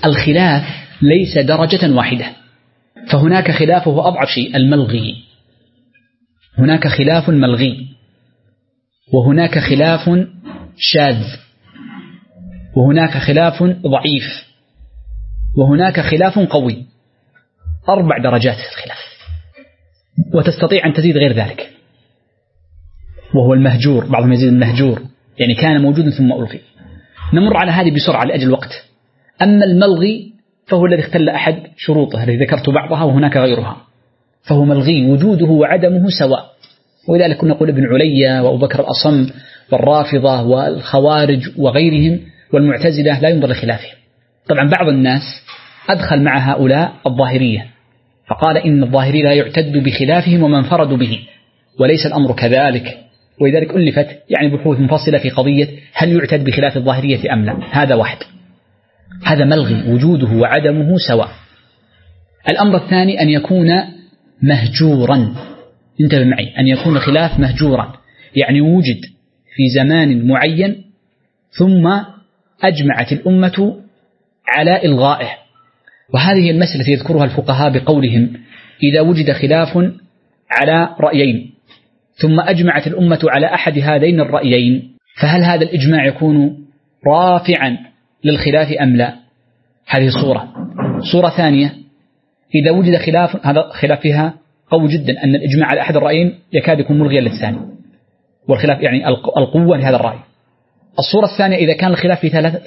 الخلاف ليس درجة واحدة، فهناك خلاف وهو أضعف شيء الملغي، هناك خلاف ملغي، وهناك خلاف شاذ، وهناك خلاف ضعيف، وهناك خلاف قوي. 4 درجات في الخلاف، وتستطيع أن تزيد غير ذلك، وهو المهجور. بعضهم يزيد المهجور يعني كان موجودا ثم ألغي. نمر على هذه بسرعة لأجل الوقت. أما الملغي فهو الذي اختل أحد شروطه الذي ذكرت بعضها وهناك غيرها، فهو ملغي وجوده وعدمه سواء. ولذلك كنا نقول ابن عليا وأبو بكر الأصم والرافضة والخوارج وغيرهم والمعتزلة لا ينظر لخلافهم. طبعا بعض الناس أدخل مع هؤلاء الظاهرية فقال إن الظاهري لا يعتد بخلافهم ومن فرضوا به، وليس الأمر كذلك. ولذلك ألفت يعني بحوث منفصلة في قضية هل يعتد بخلاف الظاهرية أم لا. هذا واحد، هذا ملغي وجوده وعدمه سواء. الأمر الثاني أن يكون مهجورا، انتبه معي، أن يكون خلاف مهجورا يعني وجد في زمان معين ثم أجمعت الأمة على إلغائه. وهذه المسألة يذكرها الفقهاء بقولهم إذا وجد خلاف على رأيين ثم أجمعت الأمة على أحد هذين الرأيين فهل هذا الإجماع يكون رافعا للخلاف أم لا؟ هذه صورة ثانية إذا وجد خلاف، هذا خلاف فيها قوي جدا أن الإجماع على أحد الرأيين يكاد يكون ملغيا للثاني، والخلاف يعني القوة لهذا الرأي. الصورة الثانية إذا كان الخلاف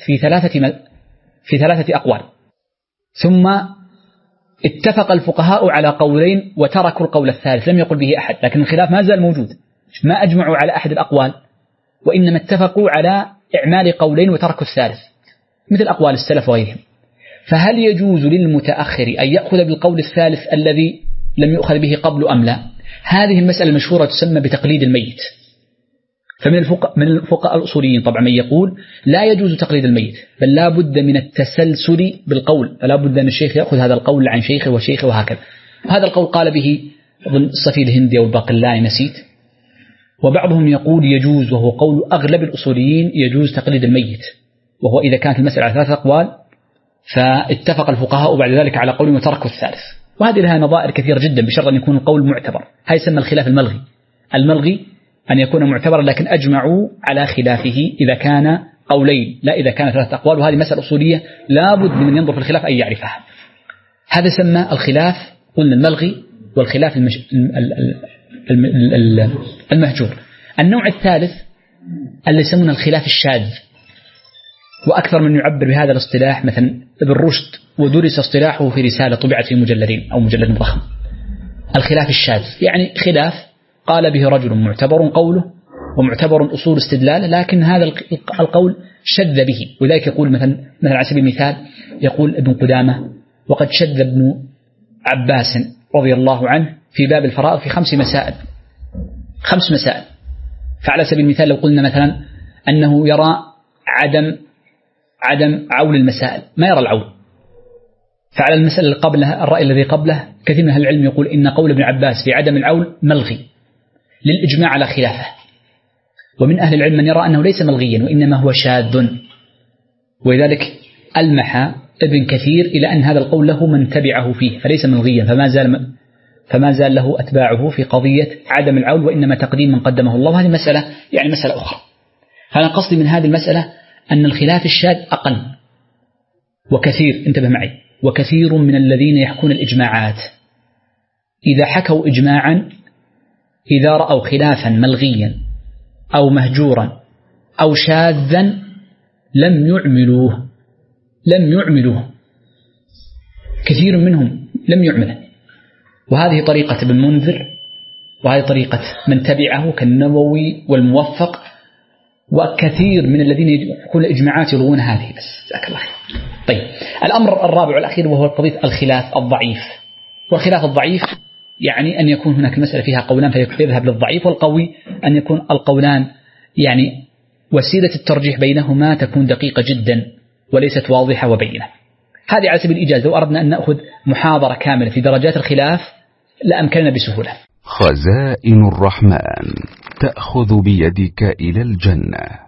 في ثلاثة أقوال ثم اتفق الفقهاء على قولين وتركوا القول الثالث لم يقل به أحد، لكن الخلاف ما زال موجود، ما أجمعوا على أحد الأقوال وإنما اتفقوا على إعمال قولين وتركوا الثالث مثل أقوال السلف وغيرهم، فهل يجوز للمتأخر أن يأخذ بالقول الثالث الذي لم يؤخذ به قبل أم لا؟ هذه المسألة المشهورة تسمى بتقليد الميت. فمن الفقهاء الأصوليين طبعا من يقول لا يجوز تقليد الميت بل لا بد من التسلسل بالقول، فلا بد أن الشيخ يأخذ هذا القول عن شيخه وشيخه وهكذا. هذا القول قال به الصفي الهندي أو الباقلاني نسيت. وبعضهم يقول يجوز، وهو قول أغلب الأصوليين، يجوز تقليد الميت، وهو إذا كانت المسألة على 3 أقوال فاتفق الفقهاء بعد ذلك على قول وتركوا الثالث. وهذه لها نظائر كثيرة جدا بشرط أن يكون القول معتبر. هذا يسمى الخلاف الملغي. الملغي أن يكون معتبرا لكن أجمعوا على خلافه إذا كان قولين لا إذا كان 3 أقوال، وهذه مسألة أصولية لا بد من ينظر في الخلاف أن يعرفها. هذا يسمى الخلاف قلنا الملغي والخلاف المهجور. النوع الثالث اللي يسمونه الخلاف الشاذ، وأكثر من يعبر بهذا الاصطلاح مثلا ابن رشد ودرس اصطلاحه في رسالة طبعت في مجلدين أو مجلد ضخم. الخلاف الشاذ يعني خلاف قال به رجل معتبر قوله ومعتبر أصول استدلال، لكن هذا القول شذ به. وذلك يقول مثلا على سبيل المثال يقول ابن قدامة وقد شذ ابن عباس رضي الله عنه في باب الفرائض في 5 مسائل. 5 مسائل. فعلى سبيل المثال لو قلنا مثلا أنه يرى عدم عول المسائل، ما يرى العول، فعلى المسألة اللي قبلها الرأي الذي قبله كثير من أهل العلم يقول إن قول ابن عباس في عدم العول ملغي للإجماع على خلافه. ومن أهل العلم من يرى أنه ليس ملغيا وإنما هو شاذ، ولذلك ألمح ابن كثير إلى أن هذا القول له من تبعه فيه فليس ملغيا، فما زال له أتباعه في قضية عدم العول وإنما تقديم من قدمه الله. وهذه مسألة يعني مسألة أخرى. فأنا قصدي من هذه المسألة أن الخلاف الشاذ أقل، وكثير انتبه معي، وكثير من الذين يحكون الإجماعات إذا حكوا إجماعا إذا رأوا خلافا ملغيا أو مهجورا أو شاذا لم يعملوه. كثير منهم لم يعمله. وهذه طريقة ابن منذر، وهذه طريقة من تبعه كالنووي والموفق، وكثير من الذين يحكون الإجماعات يلغون هذه. بس جزاك الله خير. طيب الأمر الرابع والأخير وهو قضية الخلاف الضعيف. والخلاف الضعيف يعني أن يكون هناك مسألة فيها قولان فيذهب للضعيف، والقوي أن يكون القولان يعني وسيلة الترجيح بينهما تكون دقيقة جدا وليست واضحة وبينة. هذه على سبيل الإيجاز. لو أردنا أن نأخذ محاضرة كاملة في درجات الخلاف لأمكننا بسهولة. خزائن الرحمن تأخذ بيدك إلى الجنة.